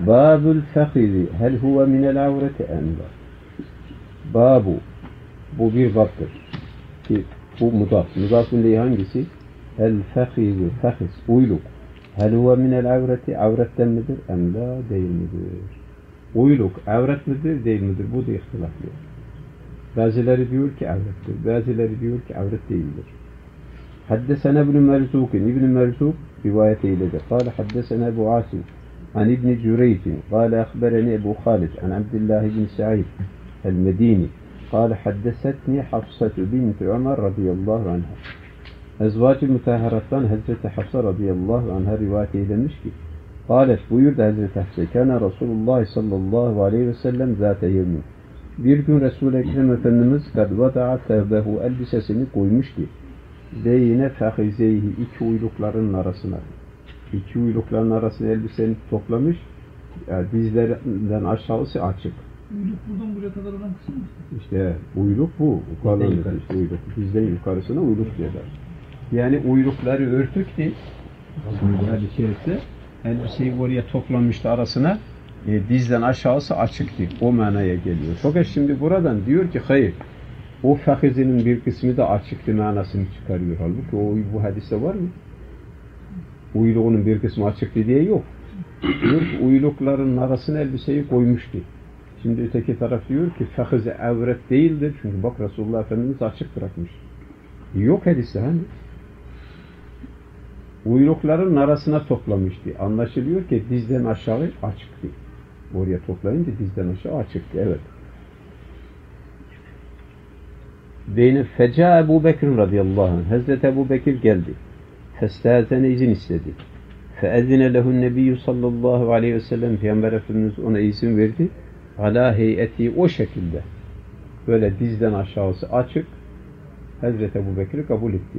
Babul fehizi hel huve minel avreti emla. Babu, bu bir babdır. Ki bu mudaf. Mudafın değil hangisi? El fehizi, fehiz, uyluk. Hel huve minel avreti, avretten midir? Emla, değil midir? Uyluk, avret midir, değil midir? Bu da ihtilaflı. Bazıları diyor ki avrettir, bazıları diyor ki avret değildir. Haddesena İbn-i Merzuk'in, İbn-i Merzuk rivayet eyledi. Kâle haddesena Ebu Asim, an İbn-i Cüreycin, kâle akhbereni Ebu Khalid, an Abdullah ibn Sa'id el-Medini, kâle haddesetni Hafsatu binti Ömer radıyallahu anha. Ezvacı müteharattan Hazreti Hafsa radıyallahu anha rivayet eylemiş ki, kâlet buyurdu Hazreti Hafsa, kâne Resulullah sallallahu aleyhi ve sellem zâte yevmin. Bir gün Resul-i Ekrem Efendimiz kad vada'a tevbehu elbisesini koymuş ki beyne fehizeyhi iki uylukların arasına. İki uylukların arasına elbiseni toplamış. Yani dizlerinden aşağısı açık. Uyluk buradan buraya kadar olan kısım mı? İşte uyluk bu. Yukarıdan işte uyluk. Dizden yukarısına uyluk diyorlar. Yani uylukları örtüktü. Hadis-i şerifte elbiseyi oraya toplamıştı arasına. Dizden aşağısı açıktı. O manaya geliyor. Fakat şimdi buradan diyor ki hayır. O fehizinin bir kısmı da açıktı manasını çıkarıyor. Halbuki o bu hadiste var mı? Uyluğunun bir kısmı açıktı diye yok. Diyor ki uylukların arasına elbiseyi koymuştu. Şimdi öteki taraf diyor ki fehiz avret değildir. Çünkü bak Resulullah Efendimiz açık bırakmış. Yok hadiste hani. Uylukların arasına toplamıştı. Anlaşılıyor ki dizden aşağı açıktı. Oraya toplayınca dizden aşağı açıktı. Evet. Beyne feca Ebu Bekir radıyallahu anh. Hazreti Ebu Bekir geldi. Festazene izin istedi. Feezine lehun nebiyyü sallallahu aleyhi ve sellem Peygamber Efendimiz ona izin verdi. Ala heyeti o şekilde. Böyle dizden aşağısı açık. Hazreti Ebu Bekir'i kabul etti.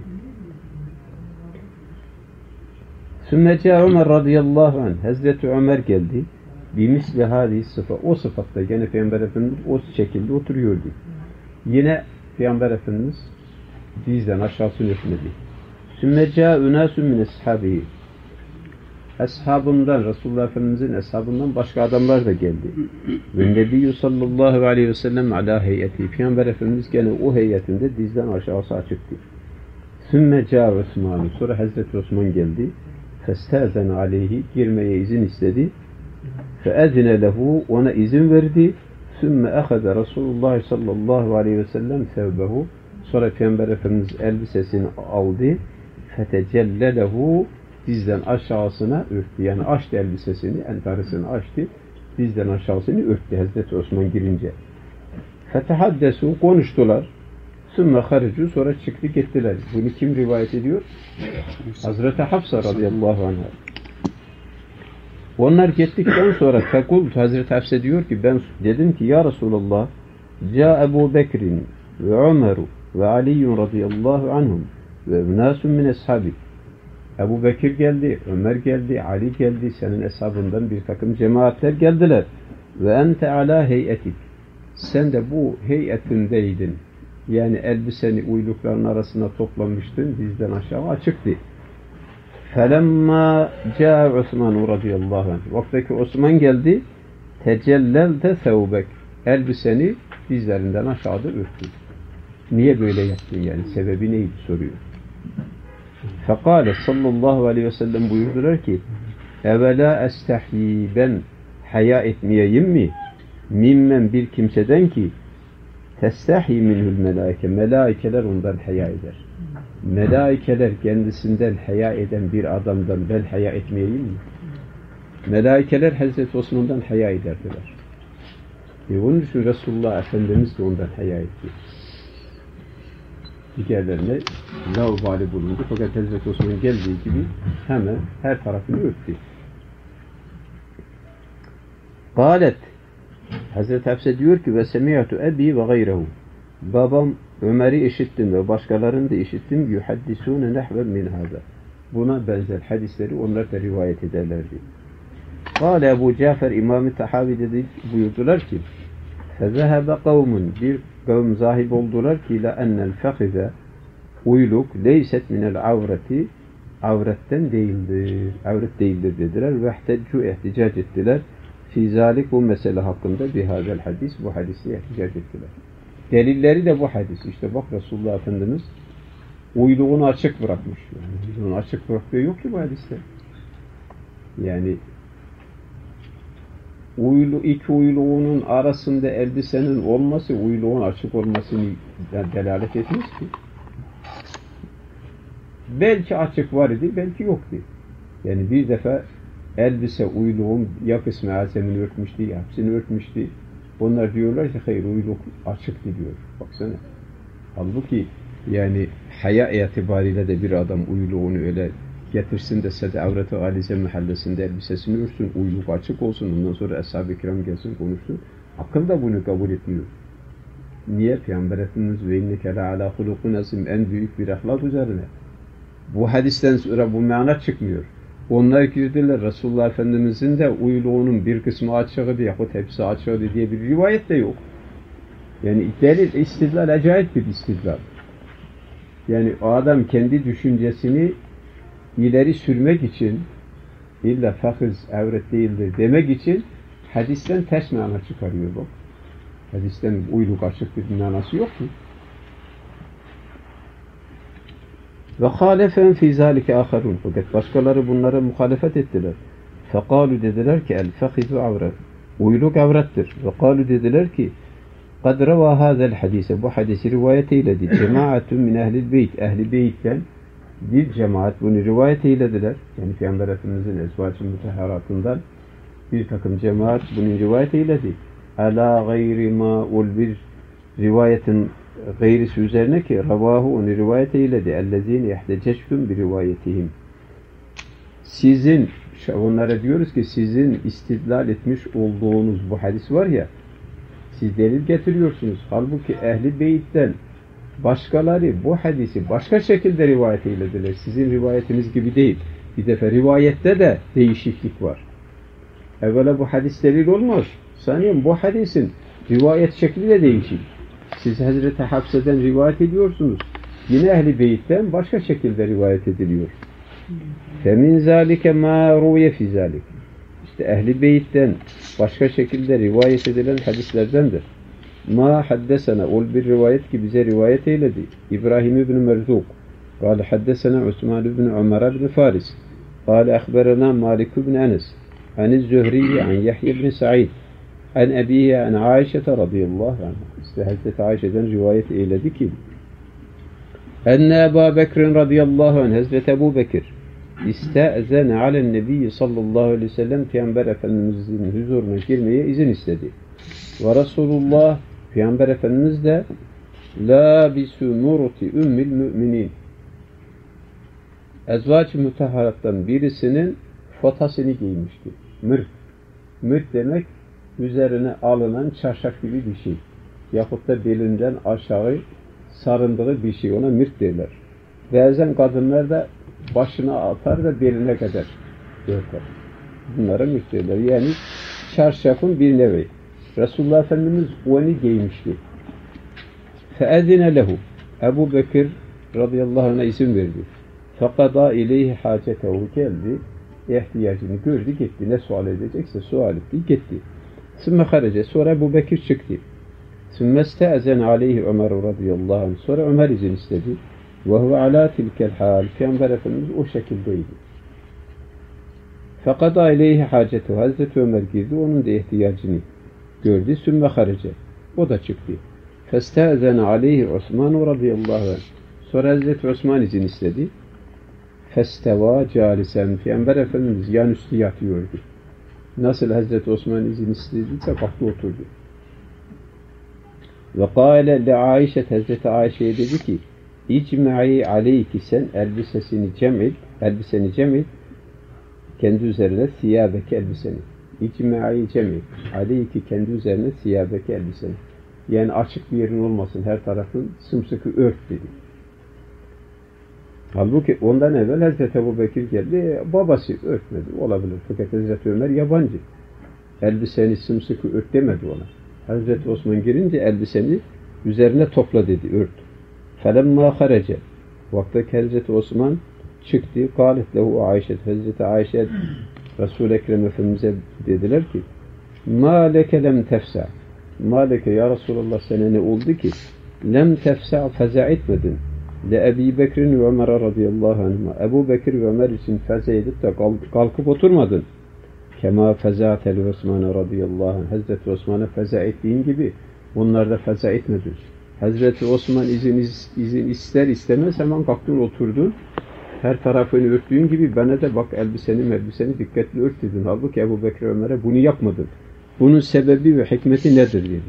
Sümmece Ömer radıyallahu anh. Hazreti Ömer geldi. Bimisli hadi sıfa. O sıfatta gene Peygamber Efendimiz o şekilde oturuyordu. Yine Peygamber Efendimiz dizden aşağısını örtmedi. Sümmecâ ünâsün min eshabihi. Eshabından, Resulullah Efendimiz'in eshabından başka adamlar da geldi. Ve Nebiyyü sallallahu aleyhi ve sellem alâ heyeti. Peygamber Efendimiz gene o heyetinde dizden aşağısı açıktı. Sümmecâ Osman. Sonra Hazreti Osman geldi. Festâzen aleyhi. Girmeye izin istedi. Feezine lehu. Ona izin verdi. Sümme ehade Resulullah sallallahu aleyhi ve sellem sevbehu. Sonra Peygamber Efendimiz elbisesini aldı. Fetecelle lehu. Dizden aşağısına örttü. Yani açtı elbisesini, entarısını açtı. Dizden aşağısını örttü Hazreti Osman girince. Fetehaddesu konuştular. Sümme haricu sonra çıktı gittiler. Bunu kim rivayet ediyor? Hazreti Hafsa radıyallahu anh'a. Onlar gittikten sonra fekult Hazreti Hafsa diyor ki ben dedim ki ya Resulallah ca Ebu Bekir'in ve Ömer'u ve Ali'yun radıyallahu anhum ve nasun min eshabik. Ebu Bekir geldi, Ömer geldi, Ali geldi, senin hesabından bir takım cemaatler geldiler. Ve ente ala heyetik. Sen de bu heyetindeydin. Yani elbiseni uylukların arasına toplamıştın, dizden aşağı açıktı. Felemma ca Osman radıyallahu anh. Vaktaki Osman geldi, tecellelde thevbek. Elbiseni dizlerinden aşağıda örttü. Niye böyle yaptın yani? Sebebi neydi soruyor. Fekale sallallahu aleyhi ve sellem buyurdular ki evvela estahyi ben haya etmeyeyim mi? Mimmen bir kimseden ki testahyi minhul melaike. Melaikeler ondan haya eder. Melaikeler kendisinden haya eden bir adamdan ben haya etmeyeyim mi? Melaikeler Hazreti Osman'dan haya ederdiler. Onun için Resulullah Efendimiz de ondan haya etti. Diğerlerine laubali bulundu. Fakat Hazreti Osman geldiği gibi hemen her tarafını örttü. Galet Hazreti Hafsa diyor ki ve semiyatu ebi ve gayrehu. Babam Ömer'i işittim ve başkalarını da işittim. Yuhaddisûne nehven min hâzâ. Buna benzer hadisleri onlar da rivayet ederlerdi. Gâle Ebu Cafer İmam-ı Tahavi dedi buyurdular ki فَذَهَبَ قَوْمٌ bir kavm zahib oldular ki la ennel fehize uyluk leyset minel avreti avretten değildir. Avret değildir dediler ve ihteccu ihticac ettiler. Fizalik bu mesele hakkında bihadel hadis, bu hadisi ihticac ettiler. Delilleri de bu hadis. İşte bak Resulullah Efendimiz uyluğunu açık bırakmış. Yani uyluğunu açık bıraktığı yok ki bu hadiste. Yani iki uyluğunun arasında elbisenin olması uyluğun açık olmasını delalet etmez ki. Belki açık var idi, belki yoktu. Yani bir defa elbise uyluğun ya kısmı azemini örtmüştü, ya hepsini örtmüştü. Onlar diyorlar ki hayır uyluk açıktı diyor. Baksana. Halbuki yani haya itibariyle de bir adam uyluğunu öyle getirsin de sede avret-i alize mahallesinde elbisesini örsün, uyluk açık olsun, ondan sonra ashab-ı kiram gelsin konuşsun. Akıl da bunu kabul etmiyor. Niye? Peygamber Efendimiz ve inneke la ala hulukun azim, en büyük bir ahlak üzerine. Bu hadisten sonra bu mana çıkmıyor. Onlar girdiler, Resulullah Efendimizin de uyluğunun bir kısmı açığıydı yahut hepsi açığıydı diye bir rivayet de yok. Yani delil, istidlal acayip bir istidlal. Yani o adam kendi düşüncesini ileri sürmek için illa fakız avret değildir demek için hadisten ters mana çıkarıyor bak. Hadisten uyluk açık bir manası yok ki. Ve hâlefen fî zâlike âkharûn. Fakat başkaları bunlara muhalefet ettiler. Fekâlu dediler ki el-fehizu avret. Uyluk avrettir. Ve kâlu dediler ki kad revâ hâzel hadise. Bu hadisi rivayet eyledi. Cemaatun min ehlil beyt. Ehli beytten bir cemaat bunu rivayet eylediler. Yani Peygamber Efendimiz'in ezvacı mutahharatından bir takım cemaat bunu rivayet eyledi. Alâ gayri mâ ul bir rivayetin gayrisi üzerine ki ravahu onu rivayet eyledi. Ellezîne yehtecectum bir rivayetihim. Sizin, onlara diyoruz ki sizin istidlal etmiş olduğunuz bu hadis var ya, siz delil getiriyorsunuz. Halbuki ehli beyitten başkaları bu hadisi başka şekilde rivayet eylediler. Sizin rivayetiniz gibi değil. Bir defa rivayette de değişiklik var. Evvela bu hadis delil olmaz. Saniyen bu hadisin rivayet şekli de değişik. Siz Hazreti Hafsa'dan rivayet ediyorsunuz. Yine Ehl-i Beyt'ten başka şekilde rivayet ediliyor. فَمِنْ ذَٰلِكَ مَا رُوْيَ فِي ذَٰلِكَ İşte Ehl-i Beyt'ten başka şekilde rivayet edilen hadislerdendir. مَا حَدَّسَنَا ol bir rivayet ki bize rivayet eyledi. İbrahim ibn Merzuk قال حدثنا عثمان بن عمر بن فارس قال أخبرنا مالك بن أنس عن الزهري عن يحيى بن سعيد عن أبيه عن عائشة رضي الله عنها. İşte Hazreti Ayşe'den rivayet eyledi ki enne Ebu Bekir'in radıyallahu anh Hazreti Ebu Bekir iste'zene alen nebiyyi sallallahu aleyhi ve sellem Peygamber Efendimiz'in huzuruna girmeye izin istedi. Ve Resulullah Peygamber Efendimiz de la bisumuruti ümmil müminin ezvac-ı mutahharattan birisinin fotasını giymişti. Mırt. Mırt demek üzerine alınan çarşaf gibi bir şey. Yahut da belinden aşağı sarındığı bir şey. Ona mırt derler. Bazen kadınlar da başına atar da beline kadar örter. Bunlara mırt derler. Yani çarşafın bir nevi. Resulullah Efendimiz onu giymişti. فَاَذِنَ لَهُ Ebu Bekir radıyallahu anh'a izin verdi. فَقَضَى اِلَيْهِ حَاجَتَهُ geldi. İhtiyacını gördü gitti. Ne sual edecekse sual etti gitti. ثُمَّ خَرَجَ Sonra Ebu Bekir çıktı. ثُمَّ اسْتَأْذَنَ عَلَيْهِ Ömer radıyallahu anh. Sonra Ömer izin istedi. وَهُوَ عَلَى تِلْكَ الْحَالِ Peygamber Efendimiz o şekildeydi. فَقَضَى اِلَيْهِ حَاجَتَهُ Hazreti Ömer girdi. Onun da ihtiyacını gördü. ثُمَّ خَرَجَ O da çıktı. فَاسْتَأْذَنَ عَلَيْهِ عُثْمَانُ radıyallahu anh. Sonra Hazreti Osman izin istedi. فَاسْتَوَى جَالِسًا Peygamber Efendimiz yan üstü yatıyordu. Nasıl Hazreti Osman izin istediyse kalktı oturdu. Ve kâle le Ayşe Hazreti Ayşe'ye dedi ki İcme'i aleyki sen elbiseni cem et kendi üzerine siyâbeki elbiseni. İcme'i cem et aleyki kendi üzerine siyâbeki elbiseni. Yani açık bir yerin olmasın, her tarafın sımsıkı ört dedi. Halbuki ondan evvel Hazreti Ebu Bekir geldi, babası örtmedi, olabilir. Fakat Hazreti Ömer yabancı. Elbiseni sımsıkı ört demedi ona. Hazreti Osman girince elbiseni üzerine topla dedi, ört. فَلَمَّا خَرَجَ Vaktaki Hazreti Osman çıktı, قَالَتْ لَهُ Ayşe, Hazreti Ayşe, Resul-i Ekrem Efendimiz'e dediler ki, Ma leke lem tefsa. Ma leke ya Resulallah, sana ne oldu ki? Lem tefsa, feza etmedin. Le Ebi Bekir'in ve Ömer radıyallahu anhuma. Ebu Bekir ve Ömer için feza edip de kalkıp oturmadın. Kema feza'tel Osman'a radıyallahu anh. Hazreti Osman'a feza ettiğin gibi onlar da feza etmedin. Hazreti Osman izin ister istemez hemen kalktın oturdun. Her tarafını örttüğün gibi bana da bak elbiseni dikkatli ört dedin. Halbuki Ebu Bekir Ömer'e bunu yapmadın. Bunun sebebi ve hikmeti nedir dedi.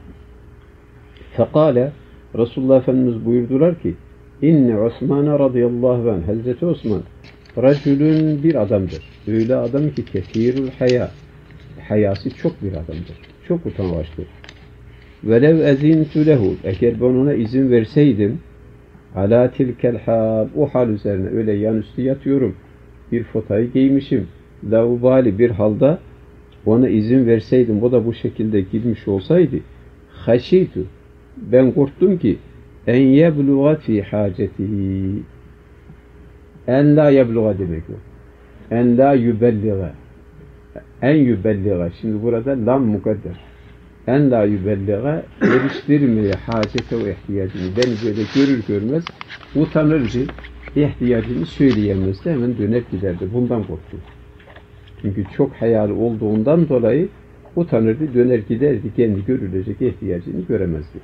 Fekale, Resulullah Efendimiz buyurdular ki İnne Osman'a radıyallahu anh. Hazreti Osman racülün bir adamdır. Öyle adam ki kefirul haya. Hayası çok bir adamdır. Çok utangaçtır. Velev ezintu lehu. Eğer ben ona izin verseydim ala tilkel hal. O hal üzerine öyle yanüstü yatıyorum. Bir fotayı giymişim. Laubali bir halda ona izin verseydim, o da bu şekilde girmiş olsaydı haşitu. Ben korktum ki en yebluğa fi hacetihi. En la yebluğa demek o. En la yübelliğa. En yübelliğa. Şimdi burada lam mukadder. En la yübelliğa eriştirmeye hacete ve ihtiyacını. Beni böyle görür görmez utanırdı. İhtiyacını söyleyemezdi. Hemen döner giderdi. Bundan korktu. Çünkü çok hayalı olduğundan dolayı utanırdı, döner giderdi. Kendi görülecek ihtiyacını göremezdi.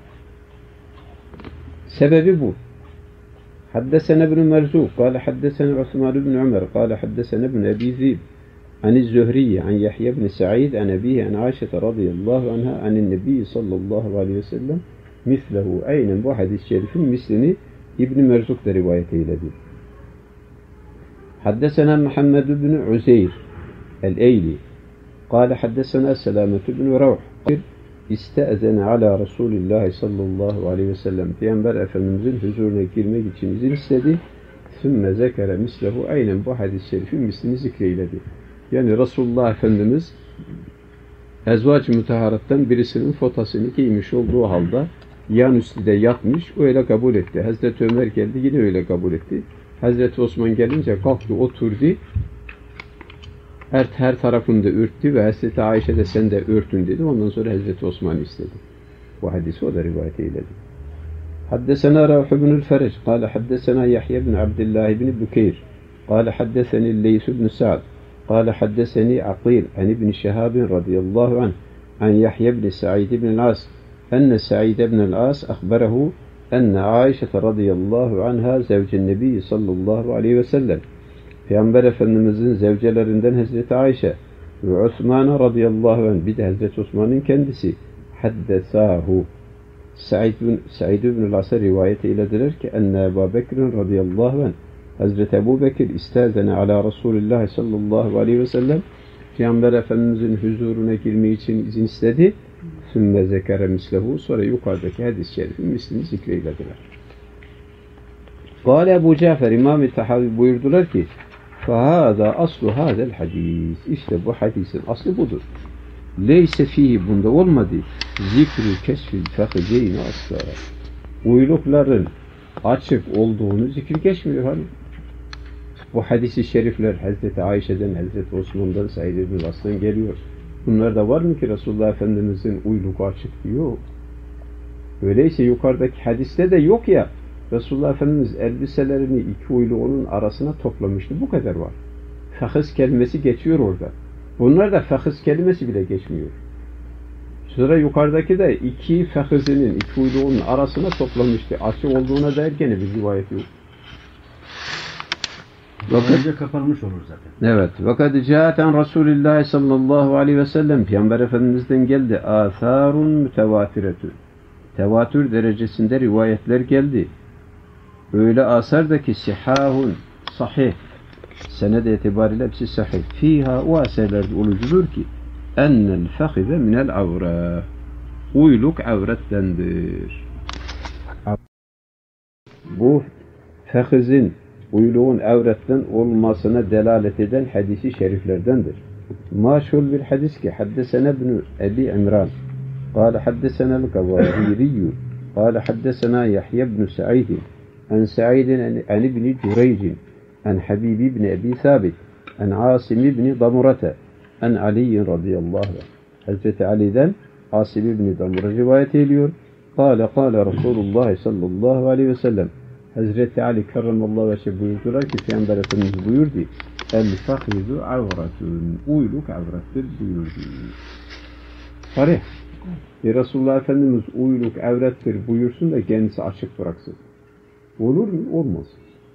Sebebi bu. Haddesene ibn Merzuk, kâle haddesene Osman ibn Ömer, kâle haddesene ibn Ebi Zib, an Zühriye, an Yahya ibn Sa'id, an Ebihi, an Aişe radıyallahu anha, an Nebi sallallahu aleyhi ve sellem, mislehu, aynen bu hadis-i şerifin mislini İbn Merzuk da rivayet eyledi. Haddesena Muhammed ibn Uzeyr el-Eyli, kâle haddesena Selamet ibn Ravh, İste'zene ala Resulillahi sallallahu aleyhi ve sellem. Peygamber Efendimizin huzuruna girmek için izin istedi. Sümme zekere mislehu. Aynen bu hadis-i şerifin mislini zikreyledi. Yani Resulullah Efendimiz ezvac-ı müteharattan birisinin fotasını giymiş olduğu halde yan üstüde yatmış. Öyle kabul etti. Hazreti Ömer geldi, yine öyle kabul etti. Hazreti Osman gelince kalktı, oturdu. Her tarafını da örttü ve Hazreti Ayşe de sen de örtün dedi. Ondan sonra Hazreti Osman istedi. Bu hadisi o da rivayet eyledi. Haddesena Ravh ibn el-Ferec kâle haddesena Yahya ibn Abdullah ibn Bukeyr kâle haddeseni Leys ibn Sa'd kâle haddeseni Aqil an ibn Şehab radıyallahu anh an Yahya ibn Sa'id ibn el-As enne Sa'id ibn el-As akhbarahu enne Ayşe radıyallahu anha zevcen Nebi sallallahu aleyhi ve sellem. Peygamber Efendimizin zevcelerinden Hazreti Ayşe ve Osman radıyallahu anh, bir de Hazreti Osman'ın kendisi haddesahu Sa'id ibn el-As'a rivayet eylediler ki enne Ebu Bekir radıyallahu anh Hazreti Ebu Bekir istezene ala Resulullah sallallahu aleyhi ve sellem Peygamber Efendimizin huzuruna girmeyi için izin istedi. Sümme zekere mislehu, sonra yukarıdaki hadis-i şerifin mislini zikreylediler. Kâle Ebu Cafer İmam-ı Tahavi buyurdular ki فَهَذَا aslu hâzel hadis. İşte bu hadisin aslı budur. Leyse fihi, bunda olmadı. Zikru kesfil fehideyni asla. Uylukların açık olduğunu zikir geçmiyor hani. Bu hadis-i şerifler Hazreti Ayşe'den, Hazreti Osman'dan, Said ibn As'tan geliyor. Bunlar da var mı ki Resulullah Efendimiz'in uyluğu açık diyor. Öyleyse yukarıdaki hadiste de yok ya. Resulullah Efendimiz elbiselerini iki uyluğunun arasına toplamıştı. Bu kadar var. Fahız kelimesi geçiyor orada. Bunlar da fahız kelimesi bile geçmiyor. Sonra yukarıdaki de iki fahızının, iki uyluğunun arasına toplamıştı. Açık olduğuna dair gene bir rivayet yok. Önce kapanmış olur zaten. Evet. وَقَدْ جَاءَتَنْ رَسُولِ اللّٰهِ sallallahu aleyhi ve sellem. Peygamber Efendimiz'den geldi. آثَارٌ mütevatiretü. Tevatür derecesinde rivayetler geldi. Öyle asardaki sihahun sahih. Senede itibariyle hepsi sahih. Fiha, o eserlerde olucudur ki ennel fehize minel avra. Uyluk avrettendir. Bu fehizin, uyluğun avretten olmasına delalet eden hadisi şeriflerdendir. Maşhur bir hadis ki haddesene ibn Ebi İmran قال حدثنا القواريري قال حدثنا يحيى بن سعيد عن سعيد عن ابن جريج عن حبيب بن أبي ثابت عن عاصم بن ضمرة عن علي رضي الله عنه. Hazreti Ali'den Asim İbn-i Damur'a rivayet ediyor. Kâle Resulullah sallallahu aleyhi ve sellem. Hazreti Ali karramallahu vecehi buyurdular ki Peygamber Efendimiz buyurdu. El-fahizu avratun. Uyluk avrattır buyurdu. Sarih. Resulullah Efendimiz uyluk avrattır buyursun da kendisi açık bıraksın. Olur mu? Olmaz.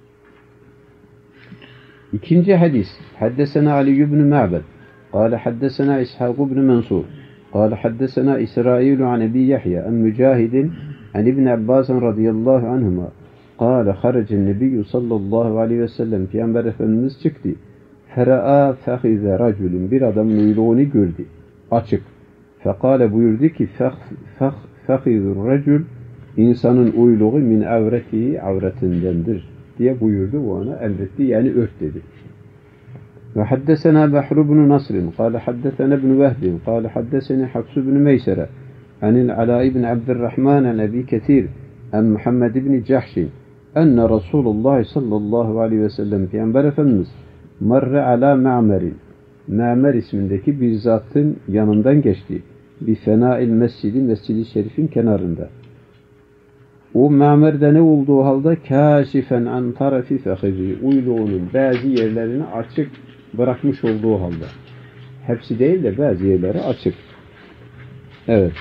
İkinci hadis. Haddesena Ali ibn Ma'bad. قال حدثنا إسحاق بن منصور قال حدثنا إسرائيل عن أبي يحيى عن مجاهد عن ابن عباس رضي الله عنهما قال خرج النبي صلى الله عليه وسلم Peygamber Efendimiz çıktı. Fera'a fehize raculun bir adamın uyluğunu gördü. Açık. Fekale buyurdu ki fehizur racul insanın uyluğu min avretihi avretindendir diye buyurdu. O ona emretti yani ört dedi. Ve haddesena Behr ibn Nasr قال حدثنا ابن وهب قال حدثني حفص بن ميسرة عن العلاء بن عبد الرحمن عن أبي كثير عن محمد بن جحش أن رسول الله صلى الله عليه وسلم Peygamber Efendimiz marre ala Ma'mer'in Ma'mer ismindeki bir zatın yanından geçti. Bir fena'il mescidi şerifin kenarında. O Ma'mer'de ne olduğu halde kâşifen an tarafi fehizi uyluğunun bazı yerlerini açık bırakmış olduğu halde. Hepsi değil de bazı yerleri açık. Evet.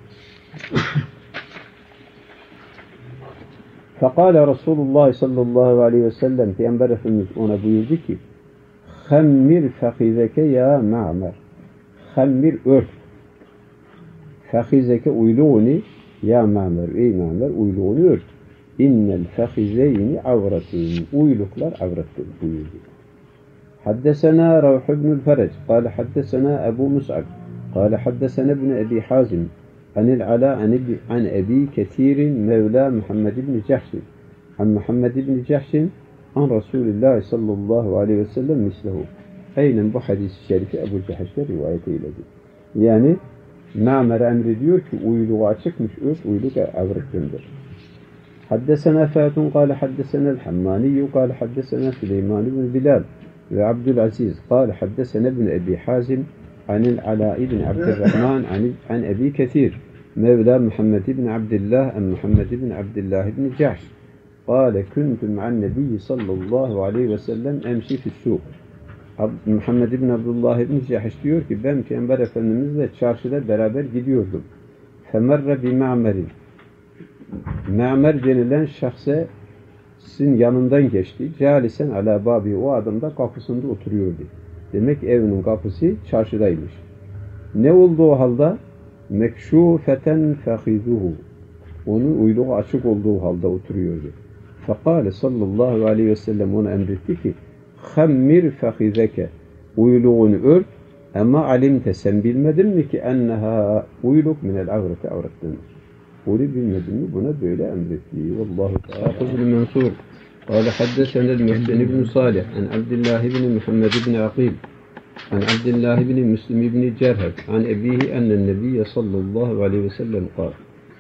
Fekâle Resulullah sallallahu aleyhi ve sellem Peygamber Efendimiz ona buyurdu ki Hemmir fehizeke ya Ma'mer. Hemmir ört. Fehizeke uyluğuni ya Ma'mer. Ey Ma'mer uyluğunu ört. İnnel fehizeyni avratun. Uyluklar avrattır buyurdu. حدثنا روح بن الفرج قال حدثنا أبو مصعب قال حدثنا ابن أبي حازم عن العلاء عن أبي كثير مولى محمد بن جحش عن محمد بن جحش عن رسول الله صلى الله عليه وسلم مثله. Aynen bu hadis-i şerifi Ebu Cehş'te rivayet eyledi. Yani Ma'mer emrediyor ki uyluğu açıkmış, uyluk avrettindir. حدثنا فاتن قال حدثنا الحماني قال حدثنا سليمان بن بلال وعبد العزيز قال حدثنا ابن أبي حازم عن العلاء بن عبد الرحمن عن أبي كثير مولى محمد بن عبد الله عن محمد بن عبد الله بن جحش قال كنت مع النبي صلى الله عليه وسلم أمشي في السوق. Muhammed bin Abdullah ibn Cahş diyor ki ben Peygamber Efendimizle çarşıda beraber gidiyordum. Femerre bi Ma'mer'in. Ma'mer denilen şahse sizin yanından geçti. Calisen ala babi. O adam da kapısında oturuyordu. Demek evinin kapısı çarşıdaymış. Ne olduğu halde mekşufeten fehizuhu. Onun uyluğu açık olduğu halde oturuyordu. Fekale sallallahu aleyhi ve sellem ona emretti ki Hammir fehizeke. Uyluğunu ört ama alimte sen bilmedin mi ki enneha uyluk minel avreti avrettenir. Onu bilmedin mi? Buna böyle emretti. Vallahu teala. Kuzul Mansur. قال حدثنا المحسن بن صالح عن عبد الله بن محمد بن عقيل عن عبد الله بن مسلم بن جرهد عن أبيه أن النبي صلى الله عليه وسلم قال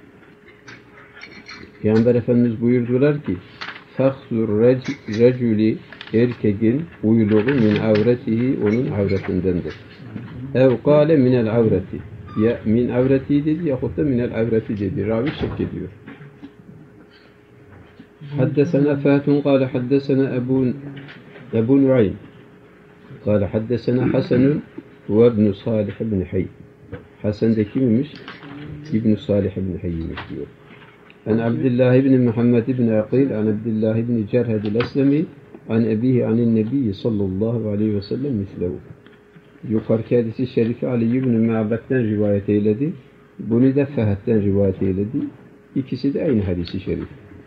Peygamber Efendimiz buyurdular ki فَخْزُ الرَّجُلِ erkeğin uyluğu min avretihi onun avretindendir. Ev kâle minel avreti. Ya min avreti dedi yahut da minel avreti dedi. Ravi şek ediyor. Haddesena Fatun kâle haddesena Ebu Nuaym kâle haddesena Hasanun ve İbn Salih ibn Hayy. Hasan de kimmiş? İbn Salih ibn Hayy'miş diyor. An Abdullah ibn Muhammed ibn Aqil an Abdullah ibn Cerhed el-Eslemi an ebihi anin nebiyyi sallallahu aleyhi ve sellem mislehu. Yukarıki hadisi şerifi Ali ibn Ma'bad'den rivayet eyledi. Bunu da Fehed'den rivayet eyledi. İkisi de aynı hadisi şerif.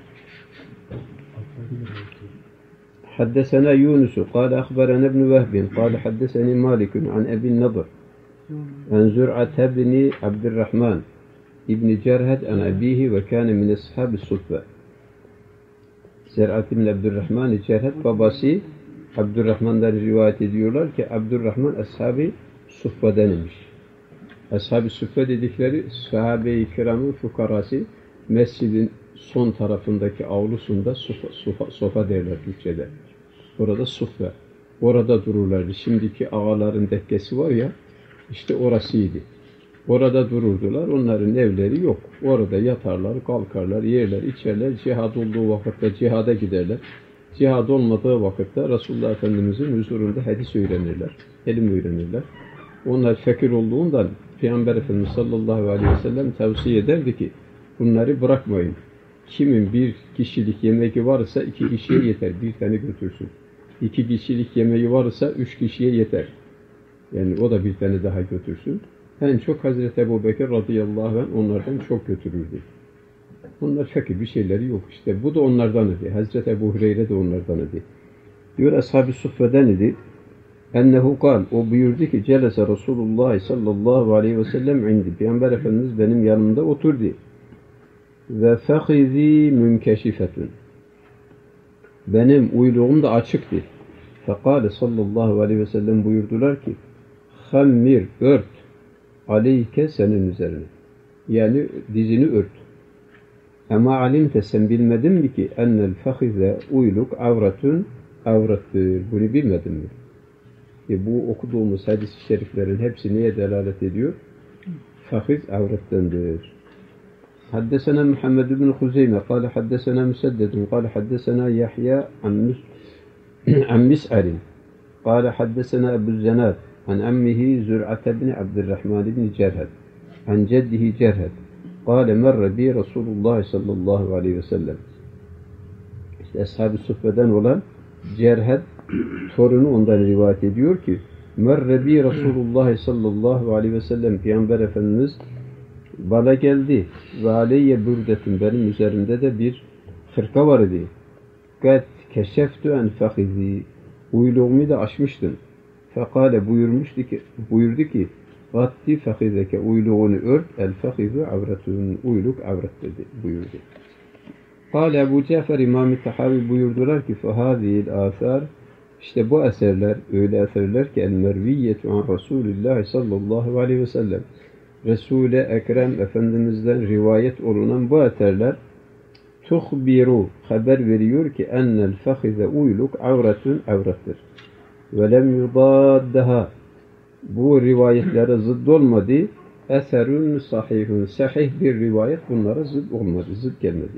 Haddesena Yunus'u قال أخبرنا ابن وهب قال حدثني مالك عن أبي النضر عن زرعة بن عبد الرحمن ابن جرهد عن أبيه وكان من أصحاب الصفة. Zer'at ibn Abdurrahman Cerhed babası Abdurrahman'dan rivayet ediyorlar ki Abdurrahman ashab-ı suffeden imiş. Ashab-ı suffe dedikleri sahabe-i kiramın fukarası mescidin son tarafındaki avlusunda sofa derler Türkçe'de. Orada suffe. Orada dururlardı. Şimdiki ağaların dekkesi var ya işte orasıydı. Orada dururdular. Onların evleri yok. Orada yatarlar, kalkarlar, yerler, içerler. Cihad olduğu vakitte cihada giderler. Cihad olmadığı vakitte Resulullah Efendimiz'in huzurunda hadis öğrenirler. İlim öğrenirler. Onlar fakir olduğundan Peygamber Efendimiz sallallahu aleyhi ve sellem tavsiye ederdi ki bunları bırakmayın. Kimin bir kişilik yemeği varsa 2 kişiye yeter. Bir tane götürsün. 2 kişilik yemeği varsa 3 kişiye yeter. Yani o da bir tane daha götürsün. En çok Hazreti Ebubekir radıyallahu anh onlardan çok götürürdü. Bunlar fakir, bir şeyleri yok. İşte bu da onlardan idi. Hazreti Ebu Hureyre de onlardan idi. Diyor Ashab-ı Suffe'den idi. Ennehu kal, o buyurdu ki celese Resulullah sallallahu aleyhi ve sellem indi. Peygamber Efendimiz benim yanımda oturdu. Ve fehizi münkeşifetun. Benim uyluğum da açıktı. Fekale sallallahu aleyhi ve sellem buyurdular ki hammir, ört aleyke senin üzerine. Yani dizini ört. Ama alimte sen bilmedin mi ki ennel fehize uyluk avratun avrattır. Bunu bilmedin mi? Bu okuduğumuz hadis-i şeriflerin hepsi neye delalet ediyor? Fehiz avrettendir. Haddesena Muhammed ibn Huzeyme kâle haddesena Müseddedun kâle haddesena Yahya an Mis'alin kâle haddesena Ebu Zenad an ammihi Zür'ate ibn Abdurrahman ibn Cerhed an ceddihi Cerhed kâle merre bi Resulullah sallallahu aleyhi ve sellem. İşte Ashab-ı Suffe'den olan Cerhed torunu ondan rivayet ediyor ki merre bi Resulullah sallallahu aleyhi ve sellem Peygamber Efendimiz bana geldi ve aleyye bürdetin benim üzerimde de bir hırka var idi. Kat keşeftu en fehizi uyluğumu da açmıştım. Fekale buyurdu ki gatti fehizeke uyluğunu ört el fehizu avretun uyluk avret dedi buyurdu. Kale Ebu Cafer İmam-ı Tahavi buyurdular ki fehâzihil âthâr işte bu eserler öyle eserler ki el merviyyetu an Resulullah sallallahu aleyhi ve sellem Resul-i Ekrem Efendimiz'den rivayet olunan bu eserler tuhbiru haber veriyor ki ennel fehize uyluk avretun avrettir. Ve lem yudaddeha bu rivayetlere zıd olmadı. Eserun sahihun sahih bir rivayet bunlara zıd olmadı, zıd gelmedi.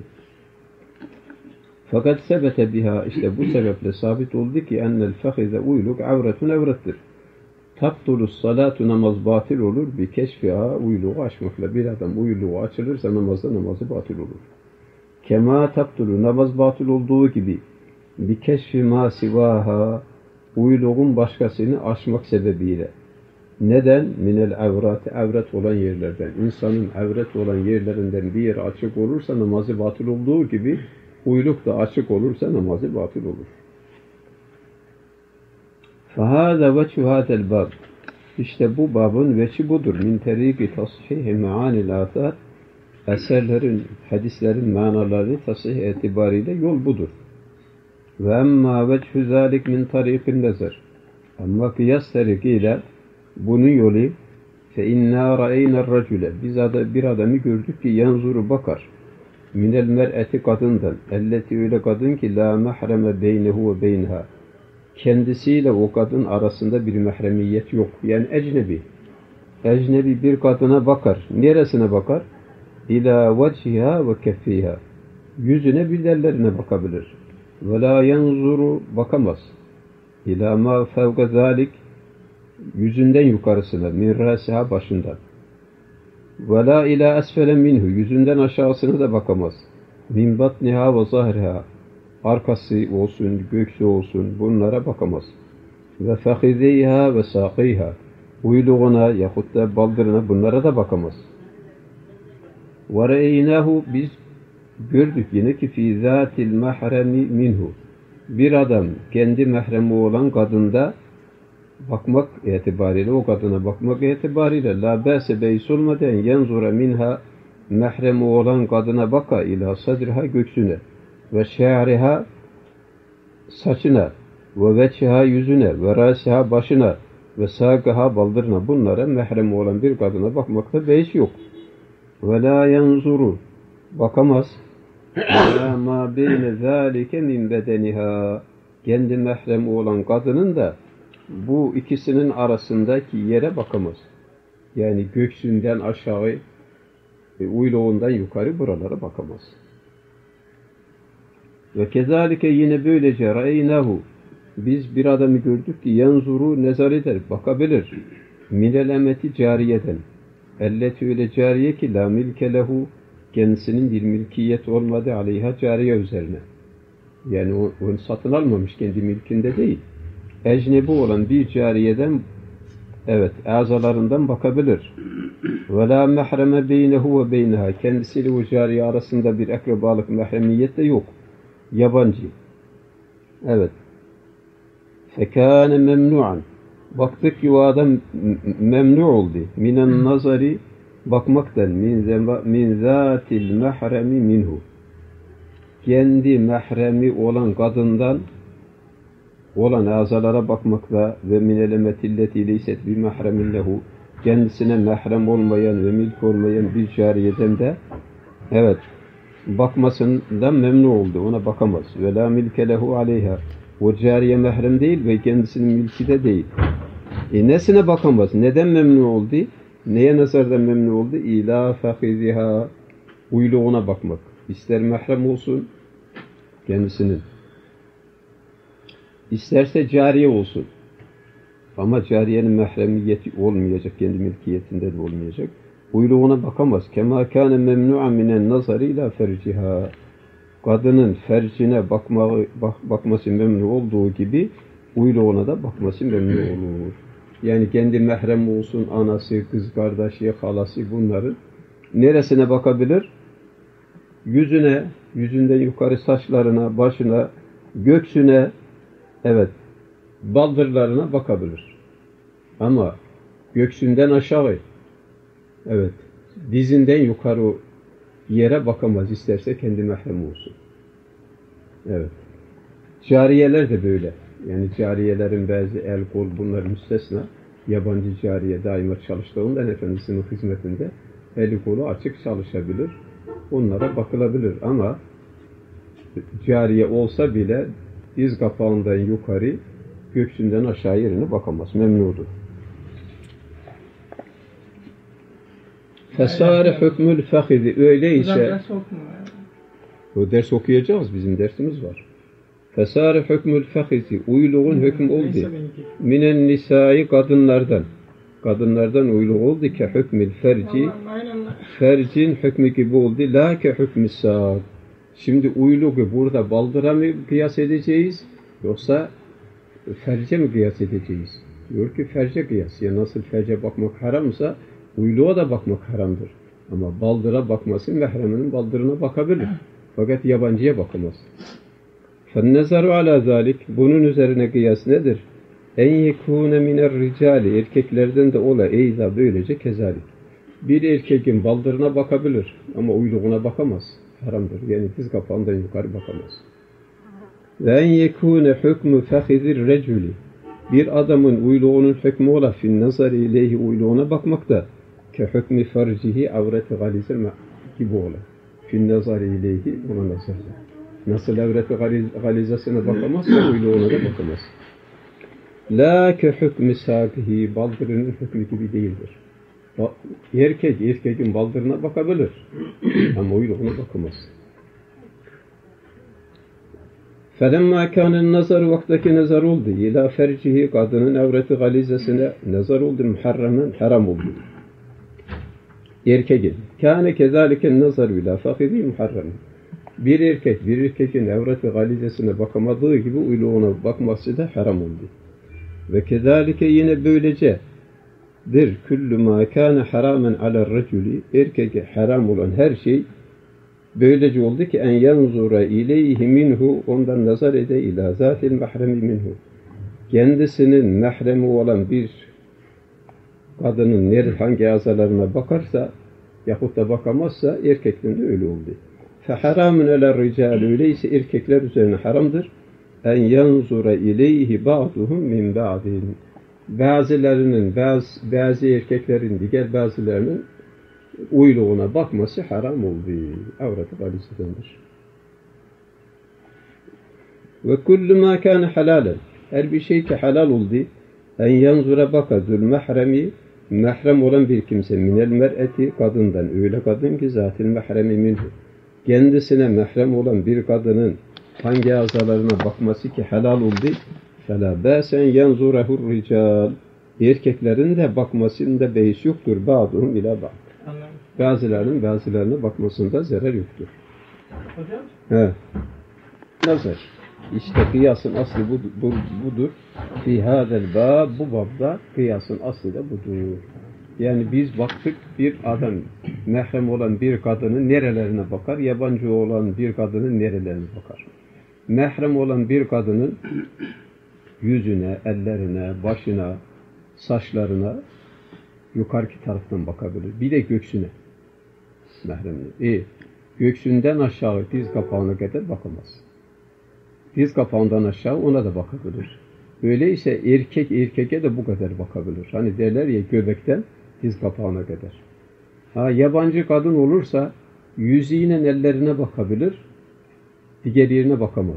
Fakat sebete biha işte bu sebeple sabit oldu ki ennel fehize uyluk avretun avrettir. Tabdulus salatu namaz batıl olur bir keşfiha uyluğu açmakla bir adam uyluğu açılırsa namazı batıl olur. Kema tabdulu namaz batıl olduğu gibi bir keşfi ma sivaha uyluğun başkasını açmak sebebiyle. Neden? Minel avrat avret olan yerlerden. İnsanın avret olan yerlerinden bir yer açık olursa namazı batıl olduğu gibi uyluk da açık olursa namazı batıl olur. فَهَذَا وَجْهُ هَذَا الْبَابِ İşte bu babın veçi budur. مِنْ تَرِيقِ تَصْحِيهِ مَعَانِ الْآثَارِ Eserlerin, hadislerin manalarını tasih itibariyle yol budur. وَاَمَّا وَجْهُ ذَٰلِكْ مِنْ طَرِيقِ النَّزَرِ Ama kıyas tarikiyle bunun yolu فَاِنَّا رَأَيْنَا الرَّجُلَ Biz bir adamı gördük ki yanzuru bakar. Minel mer'eti kadından. Elleti öyle kadın ki la mahreme beynehu ve beynha. Kendisiyle o kadın arasında bir mahremiyet yok. Yani ecnebi. Ecnebi bir kadına bakar. Neresine bakar? İlâ veciha ve keffiha. Yüzüne billerlerine bakabilir. Ve la yanzuru bakamaz. İlâ ma fevge zâlik. Yüzünden yukarısına. Min râsiha başından. Ve la ilâ esfele minhu. Yüzünden aşağısına da bakamaz. Min batniha ve zahriha. Arkası olsun, göğsü olsun bunlara bakamaz. Ve fehizeyha ve sâkîha. Uyluğuna yahut da baldırına bunlara da bakamaz. Ve re'eynâhu biz gördük yine ki fî zâtil mahremi minhu. Bir adam kendi mahremi olan kadında bakmak itibariyle o kadına bakmak itibariyle la bâse beys olmadan yanzura minha mahremi olan kadına baka ila sadriha göğsüne ve şe'riha saçına ve veçhiha yüzüne ve rasiha başına ve sâkıha baldırına bunlara mahremi olan bir kadına bakmakta beis yok. Ve la yanzuru bakamaz ve ma beyne zâlike min bedeniha kendi mahremi olan kadının da bu ikisinin arasındaki yere bakamaz. Yani göksünden aşağı, uyluğundan yukarı buralara bakamaz. Ve kezalike yine böylece ra'eynahu, biz bir adamı gördük ki yanzuru nezar eder, bakabilir. Minel emeti cariyeden. Elleti öyle cariye ki la milke lehu, kendisinin bir milkiyet olmadı aleyha cariye üzerine. Yani onu satın almamış, kendi mülkünde değil. Ecnebi olan bir cariyeden, evet, azalarından bakabilir. Ve la mehreme beynehu ve beyneha, kendisiyle o cariye arasında bir akrabalık, mahremiyet de yok. Yabancı. Evet. Fekâne memnu'an. Baktık ki o adam memnu oldu. Minen nazari, bakmaktan, min zâtil mehremi minhu. Kendi mahremi olan kadından olan azalara bakmakla ve minel emetilleti leyset bi mahremin lehu, kendisine mahrem olmayan ve milk olmayan bir cariyeden de, evet, bakmasından memnun oldu. Ona bakamaz. Ve la milke lehu aleyha. O cariye mahrem değil ve kendisinin mülkü de değil. Nesine bakamaz? Neden memnun oldu? Neye nazardan memnun oldu? İlâ fahiziha. Uyluğuna bakmak. İster mahrem olsun kendisinin. İsterse cariye olsun. Ama cariyenin mahremiyeti olmayacak. Kendi mülkiyetinde de olmayacak. Uyluğuna bakamaz. Kema kâne memnu'an minen nazari ila ferciha. Kadının fercine bakması memnun olduğu gibi uyluğuna da bakması memnun olur. Yani kendi mahrem olsun, anası, kız kardeşi, halası, bunların neresine bakabilir? Yüzüne, yüzünden yukarı saçlarına, başına, göksüne, evet, baldırlarına bakabilir. Ama göksünden aşağı, evet, dizinden yukarı yere bakamaz, isterse kendi mahrem olsun. Evet. Cariyeler de böyle. Yani cariyelerin bazı el, kol, bunlar müstesna. Yabancı cariye daima çalıştığından efendisinin hizmetinde eli kolu açık çalışabilir. Onlara bakılabilir ama cariye olsa bile diz kapağından yukarı, göksünden aşağı yerine bakamaz. Memnudur. Fesâre hükmül fehizi. Öyleyse o ders okuyacağız. Bizim dersimiz var. Fesâre hükmül fehizi. Uyluğun hükmü oldu. Minen nisai, kadınlardan. Kadınlardan uyluğu oldu ki hükmül ferci. Fercin hükmü gibi oldu. La ki hükmü sâd. Şimdi uyluğu burada baldıra mı kıyas edeceğiz? Yoksa ferce mi kıyas edeceğiz? Diyor ki ferce kıyas. Ya nasıl ferce bakmak haramsa uyluğa da bakmak haramdır. Ama baldıra bakması, mahreminin baldırına bakabilir. Fakat yabancıya bakamaz. فَالنَّزَرُ عَلَى ذَٰلِكِ. Bunun üzerine kıyas nedir? اَنْ يَكُونَ مِنَ الرِّجَالِ. Erkeklerden de ola eyza böylece kezalik. Bir erkeğin baldırına bakabilir ama uyluğuna bakamaz. Haramdır. Yani diz kapağından yukarı bakamaz. وَاَنْ يَكُونَ حُكْمُ فَخِذِ الرَّجُلِ. Bir adamın uyluğunun hükmü ola fin nazari ileyhi, uyluğuna bakmakta ke hükmü farcihi avreti galize gibi ola. Fin nazari ileyhi, ona nazarda. Nasıl avreti galizesine bakamazsa uyluğuna da bakamaz. La ke hükmü sakihi, baldırının hükmü gibi değildir. Erkeğin baldırına bakabilir ama uyluğuna bakamaz. فَلَمَّا كَانَ النَّظَرُ vaktaki nazar oldu. İlâ fercihi, kadının avreti galizesine nazar oldu. Muharremen, haram oldu. Erkeğin. Kâne kezâliken nazar ilâ fahizi muharremen. Bir erkeğin avreti galizesine bakamadığı gibi uyluğuna bakması da haram oldu. Ve kezâlike yine böylecedir. Küllü mâ kâne haramen alâ reculi. Erkeğe haram olan her şey böylece oldu ki en yanzura ileyhi minhu, ondan nazar ede ila zatil mahremi minhu. Kendisinin mahremi olan bir kadının hangi azalarına bakarsa yahut da bakamazsa erkekten de öyle oldu. Feharamun ala rical, öyleyse erkekler üzerine haramdır. En yanzura ileyhi ba'duhum min ba'din. Bazı erkeklerin diğer bazılarının uyluğuna bakması haram oldu. Avret-i galisedendir. Ve kullu ma kana halalen. Her bir şey ki halal oldu. En yanzura baka zul mahremi Mehrem olan bir kimse minel mer'eti kadından öyle kadın ki zatil mehremi minhu. Kendisine mehrem olan bir kadının hangi azalarına bakması ki helal oldu. Fela bâsen yanzurehur rical. Erkeklerin de bakmasında beis yoktur. Ba'duhum ila ba'd. Bazılarının bazılarına bakmasında zarar yoktur. Hocam? He. Nazar. İşte kıyasın aslı budur. Fi hadel bab, bu babda kıyasın aslı da budur. Yani biz baktık, bir adam mehrem olan bir kadının nerelerine bakar, yabancı olan bir kadının nerelerine bakar. Mehrem olan bir kadının yüzüne, ellerine, başına, saçlarına yukarıki taraftan bakabilir. Bir de göğsüne mehremli. Göğsünden aşağı diz kapağına kadar bakamaz. Diz kapağından aşağı ona da bakabilir. Öyleyse erkek erkeğe de bu kadar bakabilir. Hani derler ya, göbekten diz kapağına kadar. Yabancı kadın olursa yüzüyle ellerine bakabilir, diğer yerine bakamaz.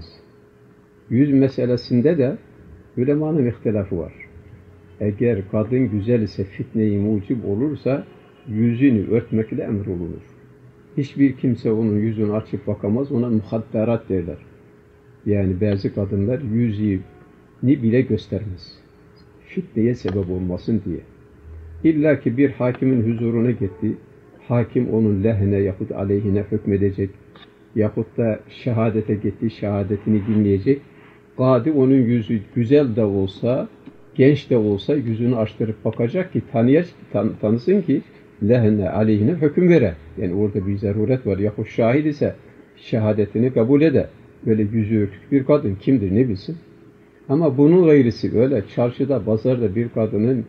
Yüz meselesinde de ulemanın ihtilafı var. Eğer kadın güzel ise, fitne-i mucib olursa yüzünü örtmekle emrolunur. Hiçbir kimse onun yüzünü açıp bakamaz, ona muhadderat derler. Yani bazı kadınlar yüzünü bile göstermez. Fitneye sebep olmasın diye. İlla ki bir hakimin huzuruna gitti, hakim onun lehine yahut aleyhine hükmedecek, yahut da şehadete gitti, şehadetini dinleyecek. Kadi onun yüzü güzel de olsa, genç de olsa yüzünü açtırıp bakacak ki tanısın ki lehine aleyhine hüküm vere. Yani orada bir zaruret var. Yahut şahit ise şehadetini kabul eder. Böyle yüzü örtük bir kadın kimdir ne bilsin. Ama bunun gayrisi öyle çarşıda, pazarda bir kadının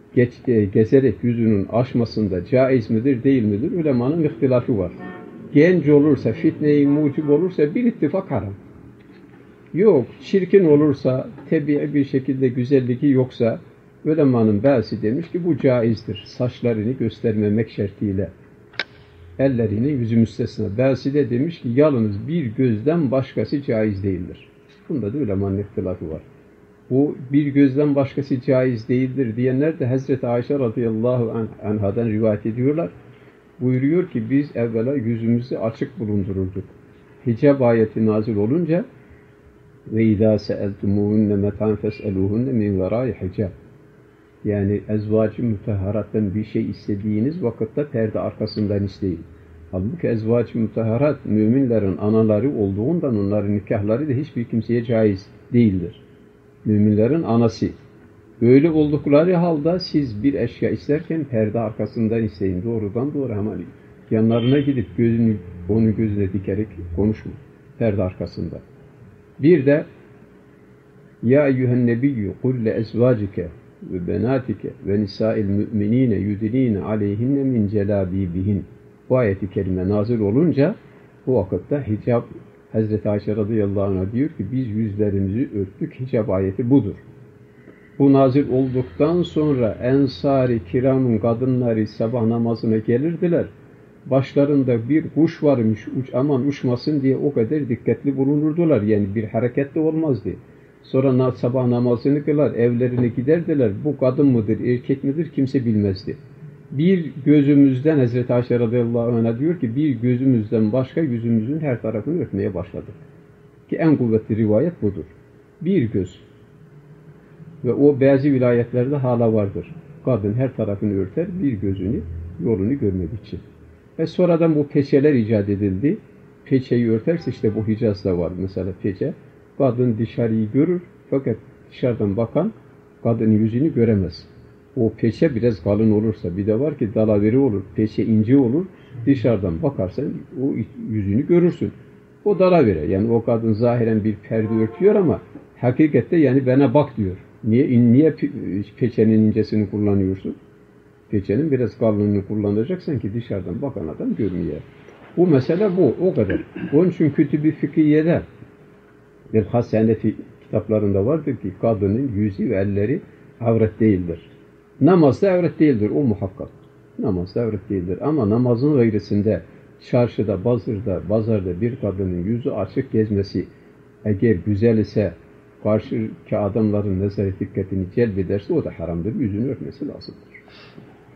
gezerek yüzünün açmasında caiz midir değil midir? Ulemanın ihtilafı var. Genç olursa, fitne-i mucib olursa bir ittifak haram. Yok, çirkin olursa, tebii bir şekilde güzelliği yoksa, ulemanın bazısı demiş ki bu caizdir. Saçlarını göstermemek şartıyla. Ellerinin yüzü müstesna. Bazısı da demiş ki yalnız bir gözden başkası caiz değildir. Bunda da ulemanın ihtilafı var. Bu bir gözden başkası caiz değildir diyenler de Hazreti Ayşe radıyallahu anhadan rivayet ediyorlar. Buyuruyor ki biz evvela yüzümüzü açık bulundururduk. Hicab ayeti nazil olunca ve izâ se'eltumuhunne metân fes'elûhunne min verâi hicab. Yani ezvacı mutahharattan bir şey istediğiniz vakitte perde arkasından isteyin. Halbuki ezvacı mutahharat müminlerin anaları olduğundan onların nikahları da hiçbir kimseye caiz değildir. Müminlerin anası. Öyle oldukları halde siz bir eşya isterken perde arkasından isteyin. Doğrudan doğru hemen yanlarına gidip onun gözüne dikerek konuşma. Perde arkasında. Bir de ya eyyühen nebiyyü kulle ezvacike ve benatike ve nisa'il müminine yudinine aleyhinne min celabibihin. Bu ayeti kerime nazil olunca bu vakitte hicab, Hazreti Ayşe radıyallahu anh diyor ki biz yüzlerimizi örttük, hicab ayeti budur. Bu nazil olduktan sonra Ensari kiramın kadınları sabah namazına gelirdiler. Başlarında bir kuş varmış, aman uçmasın diye o kadar dikkatli bulunurdular. Yani bir hareket de olmazdı. Sonra sabah namazını kılar, evlerine giderdiler. Bu kadın mıdır, erkek midir kimse bilmezdi. Bir gözümüzden, Hazreti Ayşe radıyallahu anh'a diyor ki bir gözümüzden başka yüzümüzün her tarafını örtmeye başladık. Ki en kuvvetli rivayet budur. Bir göz. Ve o bazı vilayetlerde hala vardır. Kadın her tarafını örter, bir gözünü, yolunu görmek için. Ve sonradan bu peçeler icat edildi. Peçeyi örterse işte bu Hicaz'da var mesela peçe. Kadın dışarıyı görür fakat dışarıdan bakan kadının yüzünü göremez. O peçe biraz kalın olursa, bir de var ki dalaveri olur, peçe ince olur, dışarıdan bakarsan o yüzünü görürsün. O dalavere, yani o kadın zahiren bir perde örtüyor ama hakikatte yani bana bak diyor. Niye peçenin incesini kullanıyorsun? Peçenin biraz kalınlığını kullanacaksın ki dışarıdan bakan adam görmüyor. Bu mesele bu, o kadar. Onun için Kütüb-i Fikhiye'de bilhassa Hanefi kitaplarında vardır ki kadının yüzü ve elleri avret değildir. Namazda avret değildir, o muhakkak. Namazda avret değildir. Ama namazın gayrisinde, çarşıda, pazarda bir kadının yüzü açık gezmesi eğer güzel ise, karşıki adamların nazar dikkatini celbederse o da haramdır. Yüzünü örtmesi lazımdır.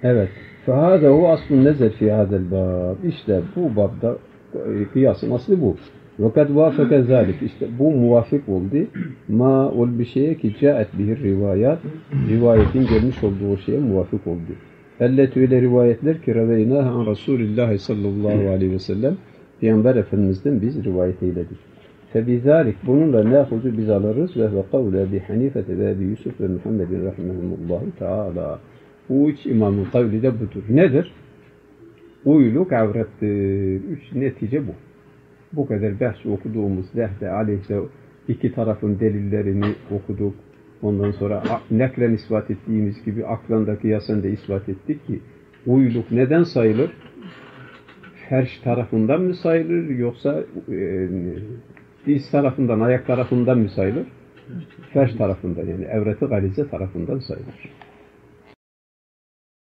Evet. فَهَذَا هُوَ أَصْلُ النَّزَرِ فِي هَذَا الْبَابِ İşte bu babda kıyasın aslı bu. وَقَدْ وَافَكَ ذَٰلِكِ İşte bu muvafık oldu. Ma ol bir şeye ki caet bihir rivayat. Rivayetin gelmiş olduğu o şeye muvafık oldu. Elletü ile rivayetler ki reveynaha an Resulullah sallallahu aleyhi ve sellem Peygamber Efendimiz'den biz rivayet eyledik. Febizalik bununla ne huzu biz alırız ve kavle Ebi Hanifete ve Ebi Yusuf ve Muhammedin rahimahumullahu teala. Bu üç imamın kavli de budur. Nedir? Uyluk avrettir. Üç netice bu. Bu kadar bahs okuduğumuz lehde aleyhte iki tarafın delillerini okuduk. Ondan sonra neklen ispat ettiğimiz gibi aklında kıyasen de ispat ettik ki uyluk neden sayılır? Ferş tarafından mı sayılır yoksa diz tarafından, ayak tarafından mı sayılır? Ferş tarafından yani evreti galize tarafından sayılır.